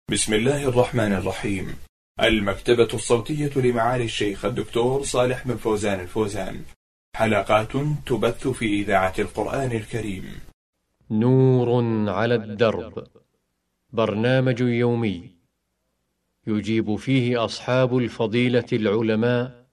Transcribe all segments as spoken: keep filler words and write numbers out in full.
بسم الله الرحمن الرحيم. المكتبة الصوتية لمعالي الشيخ الدكتور صالح بن فوزان الفوزان، حلقات تبث في إذاعة القرآن الكريم. نور على الدرب، برنامج يومي يجيب فيه أصحاب الفضيلة العلماء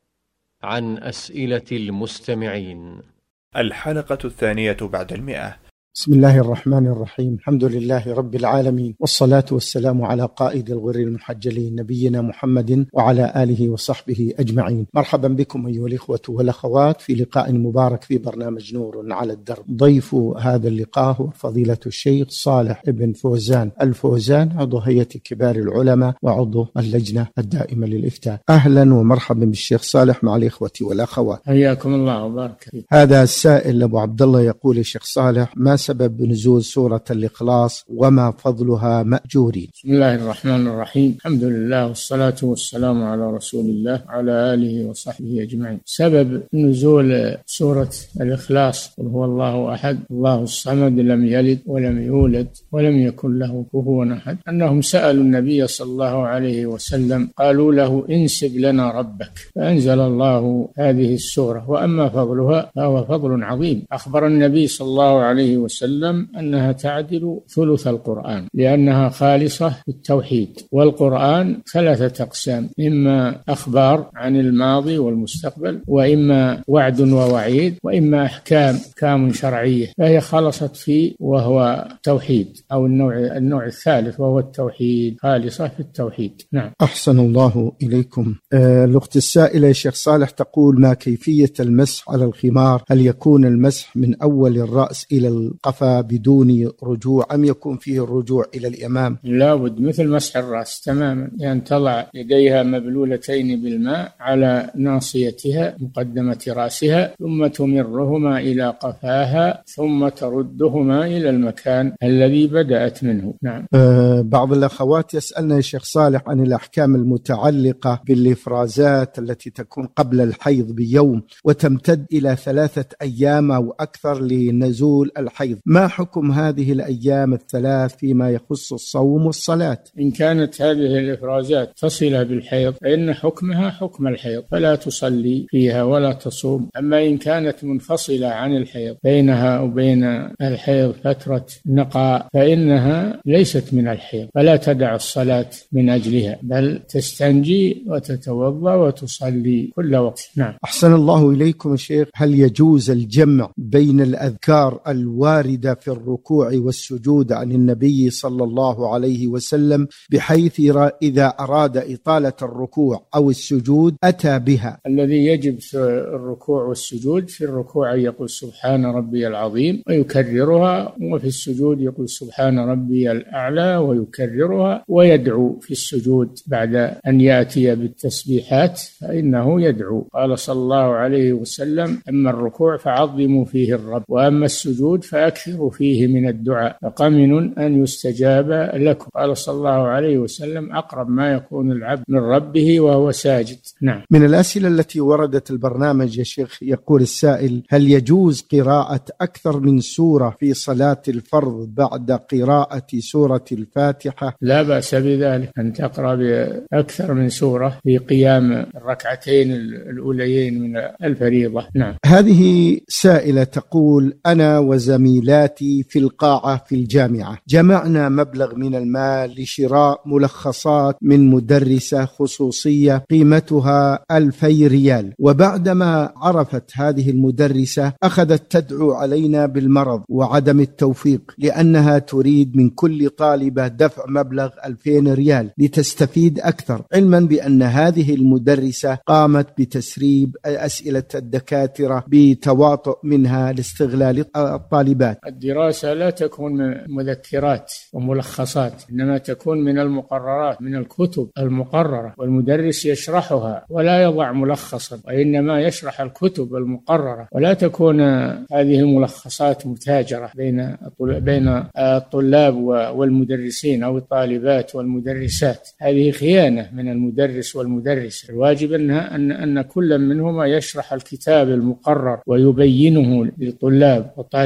عن أسئلة المستمعين. الحلقة الثانية بعد المئة. بسم الله الرحمن الرحيم. الحمد لله رب العالمين، والصلاة والسلام على قائد الغر المحجلين نبينا محمد وعلى آله وصحبه أجمعين. مرحبا بكم أيها الإخوة والأخوات في لقاء مبارك في برنامج نور على الدرب. ضيف هذا اللقاء هو فضيلة الشيخ صالح بن فوزان الفوزان، عضو هيئة كبار العلماء وعضو اللجنة الدائمة للإفتاء. أهلا ومرحبا بالشيخ صالح مع الإخوة والأخوات، حياكم الله وبارك فيك. هذا السائل أبو عبد الله يقول: يا شيخ صالح، ما سبب نزول سورة الإخلاص وما فضلها مأجورين؟ بسم الله الرحمن الرحيم. الحمد لله والصلاة والسلام على رسول الله وعلى آله وصحبه أجمعين. سبب نزول سورة الإخلاص: قل هو الله أحد الله الصمد لم يلد ولم يولد ولم يكن له كفوا أحد، أنهم سألوا النبي صلى الله عليه وسلم، قالوا له: انسب لنا ربك، فأنزل الله هذه السورة. وأما فضلها فهو فضل عظيم. أخبر النبي صلى الله عليه وسلم أنها تعدل ثلث القرآن، لأنها خالصة بالتوحيد. والقرآن ثلاثة أقسام: إما أخبار عن الماضي والمستقبل، وإما وعد ووعيد، وإما أحكام أحكام شرعية، فهي خلصت فيه وهو توحيد، أو النوع النوع الثالث وهو التوحيد، خالصة في التوحيد. نعم. أحسن الله إليكم. آه الأخت السائلة يا شيخ صالح تقول: ما كيفية المسح على الخمار؟ هل يكون المسح من أول الرأس إلى القفا بدون رجوع، أم يكون فيه الرجوع إلى الأمام؟ لا بد، مثل مسح الرأس تماما، يعني تضع يديها مبلولتين بالماء على ناصيتها مقدمة رأسها، ثم تمرهما إلى قفاها، ثم تردهما إلى المكان الذي بدأت منه. نعم. أه بعض الأخوات يسألنا يا شيخ صالح عن الأحكام المتعلقة بالإفرازات التي تكون قبل الحيض بيوم وتمتد إلى ثلاثة أيام أو أكثر لنزول الحيض. ما حكم هذه الأيام الثلاث فيما يخص الصوم والصلاة؟ إن كانت هذه الإفرازات تصل بالحيض فإن حكمها حكم الحيض، فلا تصلي فيها ولا تصوم. أما إن كانت منفصلة عن الحيض، بينها وبين الحيض فترة نقاء، فإنها ليست من الحيض، فلا تدع الصلاة من أجلها، بل تستنجي وتتوضأ وتصلي كل وقت. نعم. أحسن الله إليكم يا شيخ. هل يجوز الجمع بين الأذكار الواردة في الركوع والسجود عن النبي صلى الله عليه وسلم، بحيث إذا أراد إطالة الركوع أو السجود أتى بها؟ الذي يجب في الركوع والسجود: في الركوع يقول سبحان ربي العظيم ويكررها، وفي السجود يقول سبحان ربي الأعلى ويكررها، ويدعو في السجود بعد أن يأتي بالتسبيحات فإنه يدعو. قال صلى الله عليه وسلم: أما الركوع فعظموا فيه الرب، وأما السجود فأكثروا فيه من الدعاء، فقمن أن يستجاب لكم. قال صلى الله عليه وسلم: أقرب ما يكون العبد من ربه وهو ساجد. نعم. من الأسئلة التي وردت البرنامج يا شيخ يقول السائل: هل يجوز قراءة أكثر من سورة في صلاة الفرض بعد قراءة سورة الفاتحة؟ لا بأس بذلك، أن تقرأ بأكثر من سورة في قيام الركعتين الأوليين من الفريضة. نعم. هذه سائلة تقول: أنا وزميلاتي في القاعة في الجامعة جمعنا مبلغ من المال لشراء ملخصات من مدرسة خصوصية قيمتها ألفي ريال، وبعدما عرفت هذه المدرسة أخذت تدعو علينا بالمرض وعدم التوفيق، لأنها تريد من كل طالبة دفع مبلغ ألفين ريال لتستفيد أكثر، علما بأن هذه المدرسة قامت بتسريب أسئلة الدكاترة بتواطؤ منها لاستغلال الطالبات. الدراسة لا تكون من مذكرات وملخصات، إنما تكون من المقررات، من الكتب المقررة، والمدرس يشرحها ولا يضع ملخصا، وإنما يشرح الكتب المقررة، ولا تكون هذه الملخصات متاجرة بين بين الطلاب والمدرسين أو الطالبات والمدرسات. هذه خيانة من المدرس والمدرس. الواجب أنها أن أن كل منهما يشرح الكتاب المقرر ويبينه للطلاب والطالبات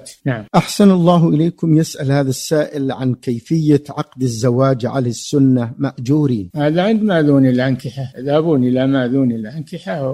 العبادات. نعم. أحسن الله إليكم. يسأل هذا السائل عن كيفية عقد الزواج على السنة مأجورين. هذا عند ماذون الأنكحة، يذهبون إلى ماذون الأنكحة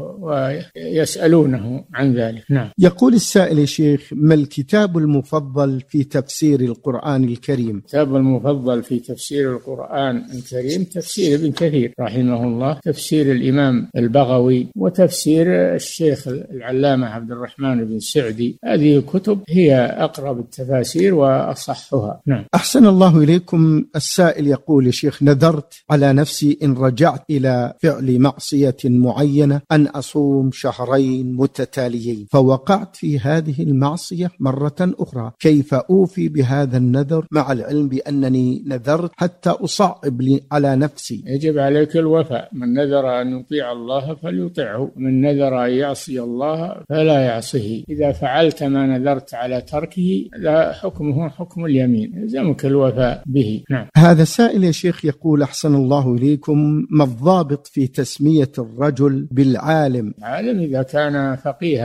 ويسألونه عن ذلك. نعم. يقول السائل يا شيخ: ما الكتاب المفضل في تفسير القرآن الكريم؟ الكتاب المفضل في تفسير القرآن الكريم تفسير ابن كثير رحمه الله، تفسير الإمام البغوي، وتفسير الشيخ العلامة عبد الرحمن بن سعدي. هذه الكتب هي أقرب التفاسير وأصحها. نعم. أحسن الله إليكم. السائل يقول: يا شيخ، نذرت على نفسي إن رجعت إلى فعل معصية معينة أن أصوم شهرين متتاليين، فوقعت في هذه المعصية مرة أخرى، كيف أوفي بهذا النذر مع العلم بأنني نذرت حتى أصعب لي على نفسي؟ يجب عليك الوفاء. من نذر أن يطيع الله فليطيعه، من نذر أن يعصي الله فلا يعصيه. إذا فعلت ما نذرت على تركه لا حكمه حكم اليمين، يلزمك الوفاء به. نعم. هذا سائل يا شيخ يقول: أحسن الله إليكم، ما الضابط في تسمية الرجل بالعالم؟ عالم إذا كان فقيها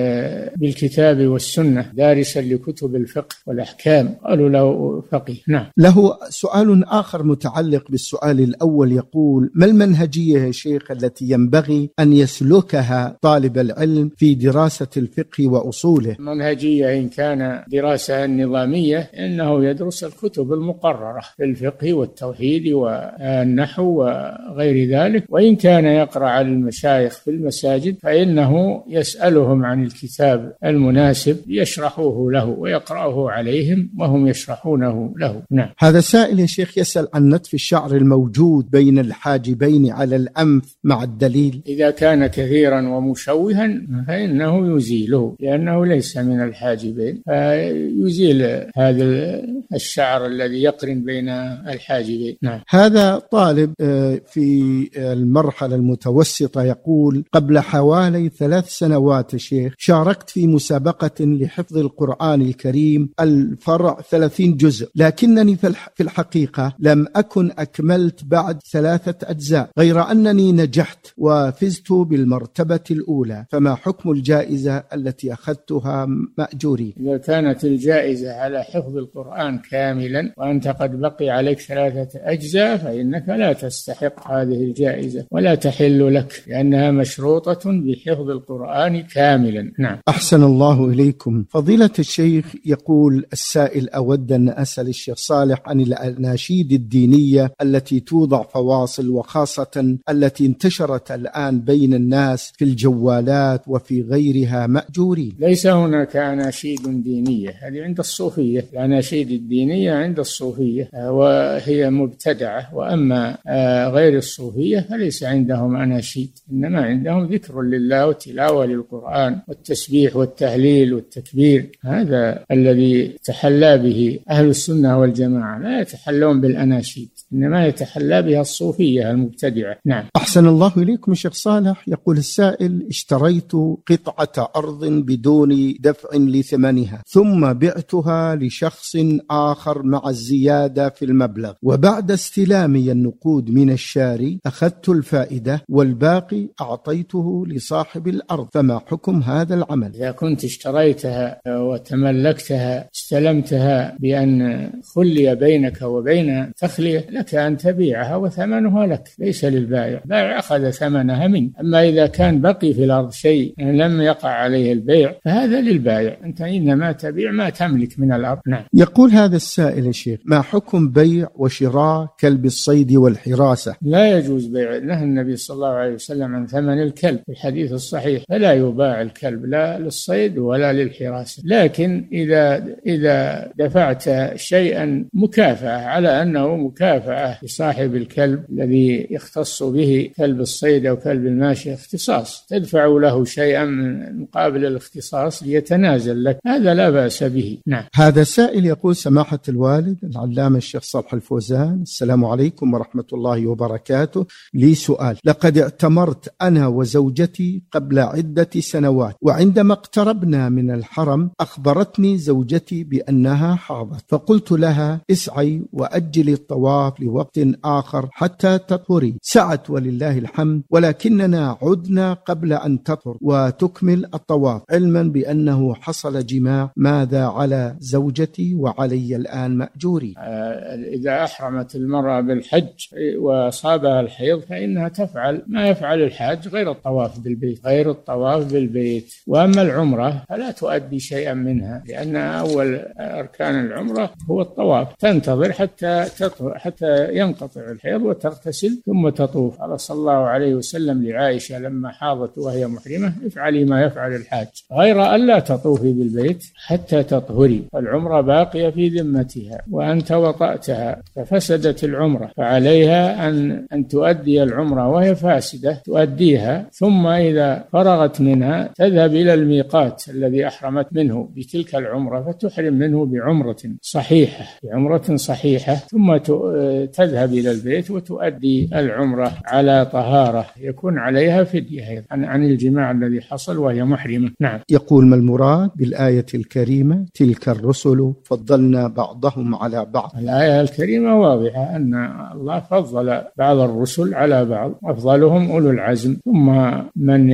بالكتاب والسنة، دارسا لكتب الفقه والأحكام، قالوا له فقيه. نعم. له سؤال آخر متعلق بالسؤال الأول، يقول: ما المنهجية يا شيخ التي ينبغي أن يسلكها طالب العلم في دراسة الفقه وأصوله؟ منهجية إن كان دراسة نظامية إنه يدرس الكتب المقررة في الفقه والتوحيد والنحو وغير ذلك، وإن كان يقرأ على المشايخ في المساجد فإنه يسألهم عن الكتاب المناسب يشرحوه له ويقرأه عليهم وهم يشرحونه له. نعم. هذا سائل يا شيخ يسأل عن نتف الشعر الموجود بين الحاجبين على الأنف مع الدليل. إذا كان كثيرا ومشوها فإنه يزيله، لأنه ليس من الحاجبين، فيزيل هذا الشعر الذي يقرن بين الحاجبين. نعم. هذا طالب في المرحلة المتوسطة يقول: قبل حوالي ثلاث سنوات شيخ شاركت في مسابقة لحفظ القرآن الكريم الفرع ثلاثين جزء، لكنني في الحقيقة لم أكن أكملت بعد ثلاثة أجزاء، غير أنني نجحت وفزت بالمرتبة الأولى، فما حكم الجائزة التي أخذتها مأجوري؟ إذا كانت الجائزة على حفظ القرآن كاملا وأنت قد بقي عليك ثلاثة أجزاء فإنك لا تستحق هذه الجائزة ولا تحل لك، لأنها مشروطة بحفظ القرآن كاملا. نعم. أحسن الله إليكم. فضيلة الشيخ يقول السائل: أود أن أسأل الشيخ صالح عن الأناشيد الدينية التي توضع فواصل، وخاصة التي انتشرت الآن بين الناس في الجوالات وفي غيرها، مأجورين؟ ليس هناك أناشيد دينية، هذه عند الصوفية. الأناشيد الدينية عند الصوفية وهي مبتدعة، وأما غير الصوفية فليس عندهم أناشيد، إنما عندهم ذكر لله وتلاوة للقرآن والتسبيح والتهليل والتكبير. هذا الذي تحلى به أهل السنة والجماعة، لا يتحلون بالأناشيد، إنما يتحلى بها الصوفية المبتدعة. نعم. أحسن الله إليكم شيخ صالح. يقول السائل: اشتريت قطعة أرض بدون دفع لثمنها، ثم بعتها لشخص آخر مع الزيادة في المبلغ، وبعد استلامي النقود من الشاري أخذت الفائدة والباقي أعطيته لصاحب الأرض، فما حكم هذا العمل؟ إذا كنت اشتريتها وتملكتها استلمتها بأن خلي بينك وبين تخلية، لك أن تبيعها وثمنها لك، ليس للبائع. البائع أخذ ثمنها منه. أما إذا كان بقي في الأرض شيء لم يقع عليه البيع فهذا للبائع، أنت إنما تبيع ما تملك من الأرض. نعم. يقول هذا السائل يا شيخ: ما حكم بيع وشراء كلب الصيد والحراسة؟ لا يجوز بيع، نهى النبي صلى الله عليه وسلم عن ثمن الكلب في الحديث الصحيح، فلا يباع الكلب لا للصيد ولا للحراسة. لكن إذا إذا دفعت شيئا مكافأة على أنه مكافأة لصاحب الكلب الذي يختص به كلب الصيد أو كلب الماشي اختصاص، تدفع له شيئا من مقابل الاختصاص ليتنازل لك، هذا لا بأس به. نعم. هذا سائل يقول: سماحة الوالد العلامة الشيخ صالح الفوزان، السلام عليكم ورحمة الله وبركاته، لي سؤال. لقد اعتمرت أنا وزوجتي قبل عدة سنوات، وعندما اقتربنا من الحرم أخبرتني زوجتي بأنها حاضت، فقلت لها: اسعي وأجلي الطواف لوقت آخر حتى تطهري. سعت ولله الحمد، ولكننا عدنا قبل أن تطهر وتكمل الطواف، علما بأنه حصل جماع الجماع ماذا على زوجتي وعلي الآن مأجوري؟ إذا أحرمت المرأة بالحج وأصابها الحيض فإنها تفعل ما يفعل الحاج غير الطواف بالبيت غير الطواف بالبيت وأما العمرة فلا تؤدي شيئا منها، لأن أول أركان العمرة هو الطواف، تنتظر حتى حتى ينقطع الحيض وتغتسل ثم تطوف. قال صلى الله عليه وسلم لعائشة لما حاضت وهي محرمة: افعلي ما يفعل الحاج غير ألا تطوفي بالبيت حتى تطهري، فالعمرة باقية في ذمتها وأنت وطأتها ففسدت العمرة، فعليها أن أن تؤدي العمرة وهي فاسدة تؤديها، ثم إذا فرغت منها تذهب إلى الميقات الذي أحرمت منه بتلك العمرة فتحرم منه بعمرة صحيحة بعمرة صحيحة ثم تذهب إلى البيت وتؤدي العمرة على طهارة يكون عليها فدية عن عن الجماع الذي حصل وهي محرمة. نعم. يقول: ما المراد بالآية الكريمة تلك الرسل فضلنا بعضهم على بعض؟ الآية الكريمة واضحة أن الله فضل بعض الرسل على بعض، أفضلهم أولو العزم ثم من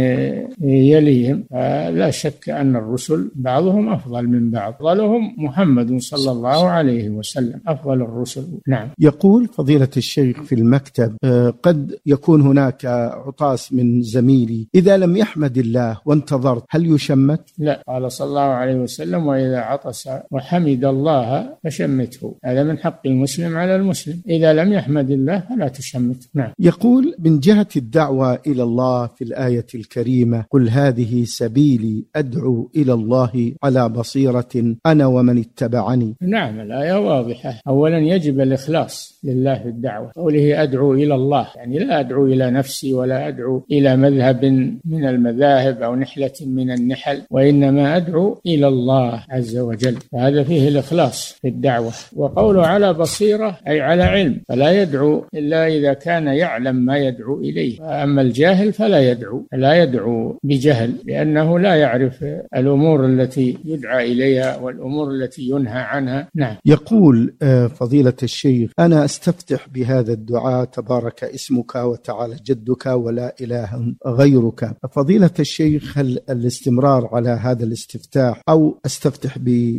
يليهم، لا شك أن الرسل بعضهم أفضل من بعض، أفضلهم محمد صلى الله عليه وسلم أفضل الرسل. نعم. يقول فضيلة الشيخ: في المكتب قد يكون هناك عطاس من زميلي، إذا لم يحمد الله وانتظرت هل يشمت؟ لا، قال صلى الله عليه وسلم: وإذا عطس وحمد الله فشمته. هذا من حق المسلم على المسلم، إذا لم يحمد الله فلا تشمت. نعم. يقول: من جهة الدعوة إلى الله في الآية الكريمة: قل هذه سبيلي أدعو إلى الله على بصيرة أنا ومن اتبعني. نعم، الآية واضحة. أولا يجب الإخلاص لله في الدعوة، قوله أدعو إلى الله يعني لا أدعو إلى نفسي ولا أدعو إلى مذهب من المذاهب أو نحلة من النحل، وإنما أدعو إلى الله عز وجل، فهذا فيه الإخلاص في الدعوة. وقوله على بصيرة أي على علم، فلا يدعو إلا إذا كان يعلم ما يدعو إليه، أما الجاهل فلا يدعو لا يدعو بجهل، لأنه لا يعرف الأمور التي يدعى إليها والأمور التي ينهى عنها. نعم. يقول فضيلة الشيخ: أنا أستفتح بهذا الدعاء: تبارك اسمك وتعالى جدك ولا إله غيرك. فضيلة الشيخ، هل الاستمرار على هذا الاستفتاح أو أستفتح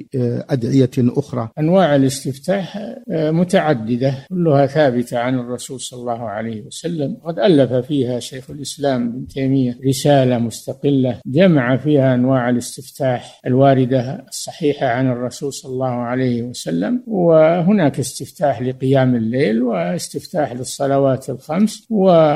بأدعية أخرى؟ أنواع الاستفتاح متعددة كلها ثابتة عن الرسول صلى الله عليه وسلم، قد ألف فيها شيخ الإسلام ابن تيمية رسالة مستقلة جمع فيها أنواع الاستفتاح الواردة الصحيحة عن الرسول صلى الله عليه وسلم. وهناك استفتاح لقيام الليل واستفتاح للصلوات الخمس،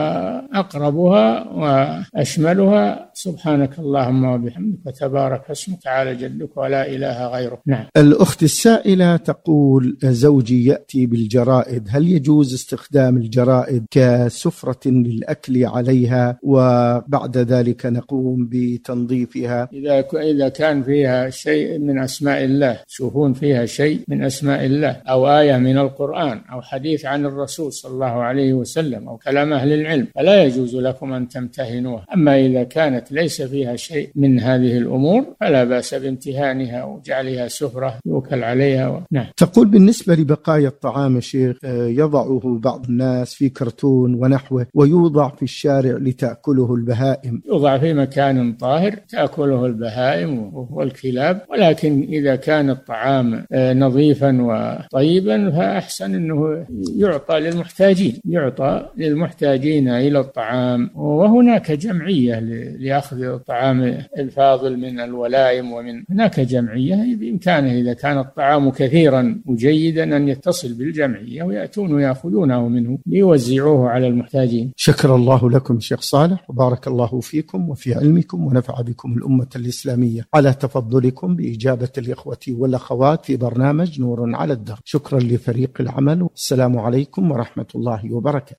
وأقربها وأشملها سبحانك اللهم وبحمدك وتبارك اسمك تعالى جدك ولا إله غيرك. نعم. الأخت السائلة تقول: زوجي يأتي بالجرائد، هل يجوز استخدام الجرائد كسفرة للأكل عليها وبعد ذلك نقوم بتنظيفها؟ إذا إذا كان فيها شيء من أسماء الله، تشوفون فيها شيء من أسماء الله أو آية من القرآن أو حديث عن الرسول صلى الله عليه وسلم أو كلام أهل العلم، فلا يجوز لكم أن تمتهنوها. أما إذا كانت ليس فيها شيء من هذه الأمور فلا بأس بامتهانها وجعلها سفرة يوكل عليها و... نعم. تقول: بالنسبة لبقايا الطعام يا شيخ، يضعه بعض الناس في كرتون ونحوه ويوضع في الشارع لتأكله البهائم. يوضع في مكان طاهر تأكله البهائم والكلاب، ولكن إذا كان الطعام نظيفا وطيبا فأحسن أنه يعطى للمحتاجين يعطى للمحتاجين إلى الطعام. وهناك جمعية لأخذ الطعام الفاضل من الولائم، ومن هناك جمعية بإمكانه إذا كان الطعام كثيرا وجيدا أن يتصل بالجمعية ويأتون ويأخذونه منه ليوزعوه على المحتاجين. شكر الله لكم شيخ صالح، وبارك الله فيكم وفي علمكم، ونفع بكم الأمة الإسلامية على تفضلكم بإجابة الإخوة والأخوات في برنامج نور على الدرب. شكرا لفريق العمل، والسلام عليكم ورحمة الله وبركاته.